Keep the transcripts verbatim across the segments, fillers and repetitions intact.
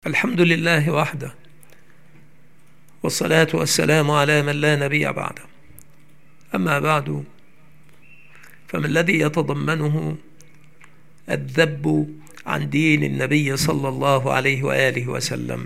الحمد لله وحده، والصلاة والسلام على من لا نبي بعده. أما بعد، فما الذي يتضمنه الذب عن دين النبي صلى الله عليه وآله وسلم؟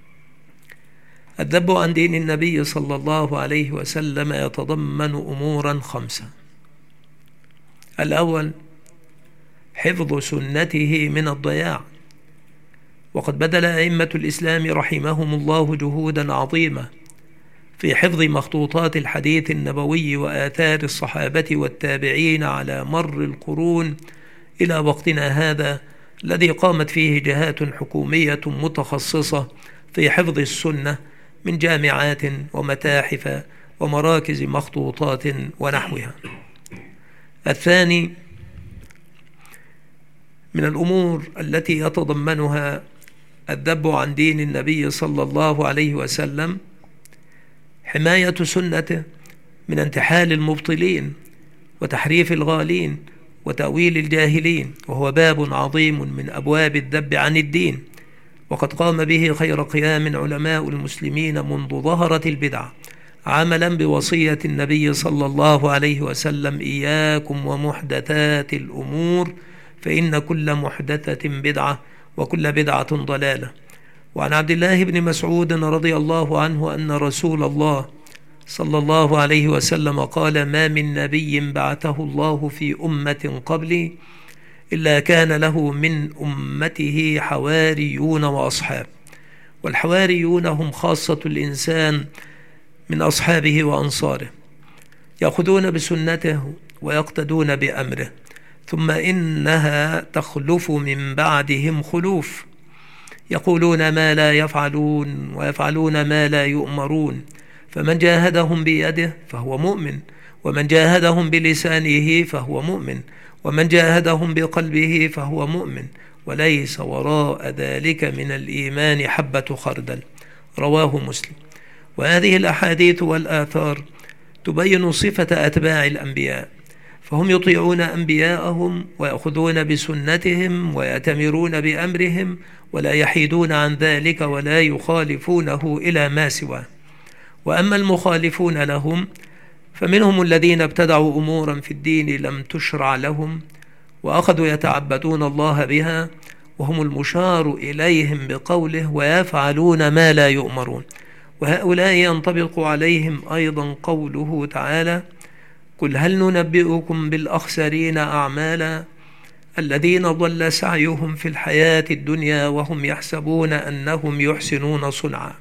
الذب عن دين النبي صلى الله عليه وسلم يتضمن أمورا خمسة. الأول، حفظ سنته من الضياع، وقد بذل أئمة الإسلام رحمهم الله جهودا عظيمة في حفظ مخطوطات الحديث النبوي وآثار الصحابة والتابعين على مر القرون إلى وقتنا هذا، الذي قامت فيه جهات حكومية متخصصة في حفظ السنة من جامعات ومتاحف ومراكز مخطوطات ونحوها. الثاني، من الأمور التي يتضمنها الذب عن دين النبي صلى الله عليه وسلم حماية سنته من انتحال المبطلين وتحريف الغالين وتأويل الجاهلين، وهو باب عظيم من أبواب الذب عن الدين، وقد قام به خير قيام علماء المسلمين منذ ظهرت البدع، عملا بوصية النبي صلى الله عليه وسلم: إياكم ومحدثات الأمور فإن كل محدثة بدعة وكل بدعة ضلالة. وعن عبد الله بن مسعود رضي الله عنه أن رسول الله صلى الله عليه وسلم قال: ما من نبي بعثه الله في أمة قبلي إلا كان له من أمته حواريون وأصحاب، والحواريون هم خاصة الإنسان من أصحابه وأنصاره، يأخذون بسنته ويقتدون بأمره، ثم إنها تخلف من بعدهم خلوف يقولون ما لا يفعلون ويفعلون ما لا يؤمرون، فمن جاهدهم بيده فهو مؤمن، ومن جاهدهم بلسانه فهو مؤمن، ومن جاهدهم بقلبه فهو مؤمن، وليس وراء ذلك من الإيمان حبة خردل. رواه مسلم. وهذه الأحاديث والآثار تبين صفة أتباع الأنبياء، فهم يطيعون أنبياءهم ويأخذون بسنتهم ويأتمرون بأمرهم، ولا يحيدون عن ذلك ولا يخالفونه إلى ما سواه. وأما المخالفون لهم فمنهم الذين ابتدعوا أمورا في الدين لم تشرع لهم، وأخذوا يتعبدون الله بها، وهم المشار إليهم بقوله: ويفعلون ما لا يؤمرون. وهؤلاء ينطبق عليهم أيضا قوله تعالى: قل هل ننبئكم بالأخسرين أعمالا الذين ضل سعيهم في الحياة الدنيا وهم يحسبون أنهم يحسنون صنعا.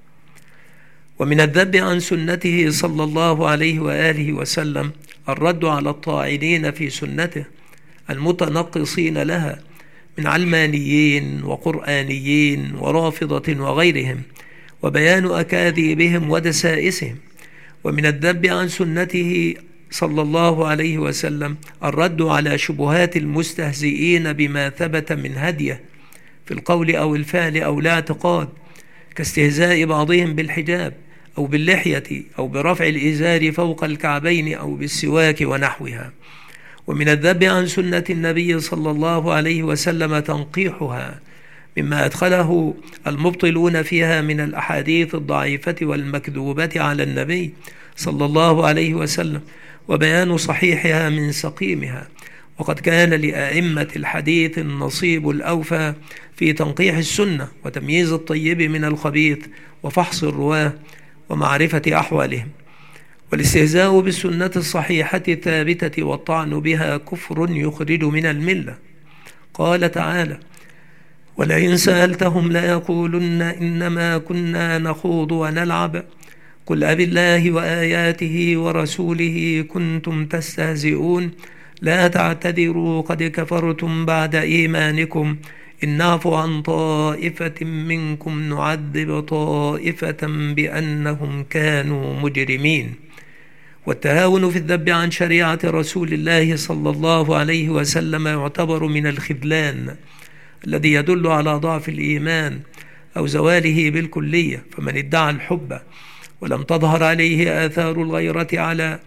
ومن الذب عن سنته صلى الله عليه وآله وسلم الرد على الطاعنين في سنته المتنقصين لها من علمانيين وقرآنيين ورافضة وغيرهم، وبيان أكاذيبهم ودسائسهم. ومن الذب عن سنته صلى الله عليه وسلم الرد على شبهات المستهزئين بما ثبت من هديه في القول أو الفعل أو الاعتقاد، كاستهزاء بعضهم بالحجاب أو باللحية أو برفع الإزار فوق الكعبين أو بالسواك ونحوها. ومن الذب عن سنة النبي صلى الله عليه وسلم تنقيحها مما أدخله المبطلون فيها من الأحاديث الضعيفة والمكذوبة على النبي صلى الله عليه وسلم، وبيان صحيحها من سقيمها. وقد كان لأئمة الحديث النصيب الأوفى في تنقيح السنة وتمييز الطيب من الخبيث وفحص الرواه ومعرفة أحوالهم. والاستهزاء بالسنة الصحيحة الثابتة والطعن بها كفر يخرج من الملة. قال تعالى: ولئن سألتهم ليقولن إنما كنا نخوض ونلعب قل أبالله وآياته ورسوله كنتم تستهزئون لا تعتذروا قد كفرتم بعد إيمانكم إن نعفو عن طائفة منكم نعذب طائفة بأنهم كانوا مجرمين. والتهاون في الذب عن شريعة رسول الله صلى الله عليه وسلم يعتبر من الخذلان الذي يدل على ضعف الإيمان أو زواله بالكلية. فمن ادعى الحب ولم تظهر عليه آثار الغيرة على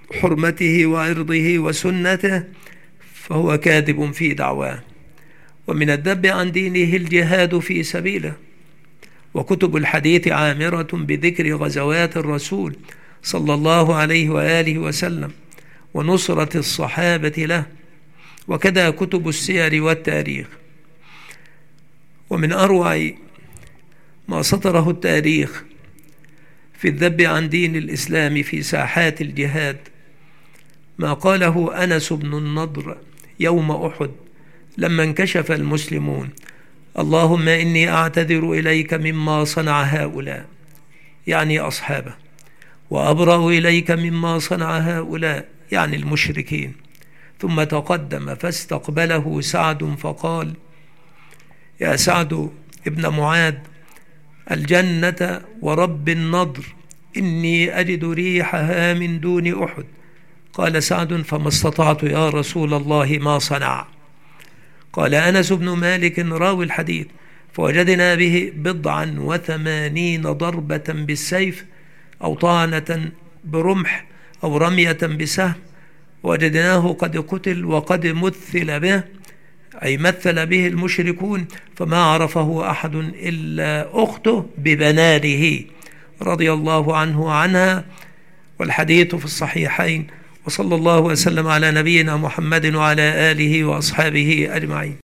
حرمته وعرضه وسنته فهو كاذب في دعواه. ومن الذب عن دينه الجهاد في سبيله. وكتب الحديث عامرة بذكر غزوات الرسول صلى الله عليه وآله وسلم ونصرة الصحابة له، وكذا كتب السير والتاريخ. ومن أروع ما سطره التاريخ في الذب عن دين الإسلام في ساحات الجهاد ما قاله أنس بن النضر يوم أحد لما انكشف المسلمون: اللهم إني أعتذر إليك مما صنع هؤلاء، يعني أصحابه، وأبرأ إليك مما صنع هؤلاء، يعني المشركين. ثم تقدم فاستقبله سعد فقال: يا سعد ابن معاذ، الجنة ورب النضر، إني أجد ريحها من دون أحد. قال سعد: فما استطعت يا رسول الله ما صنع. قال أنس بن مالك راوي الحديث: فوجدنا به بضعا وثمانين ضربة بالسيف أو طعنة برمح أو رمية بسهم، وجدناه قد قتل وقد مثل به، أي مثل به المشركون، فما عرفه أحد إلا أخته ببنانه رضي الله عنه وعنها. والحديث في الصحيحين. وصلى الله وسلم على نبينا محمد وعلى آله وأصحابه أجمعين.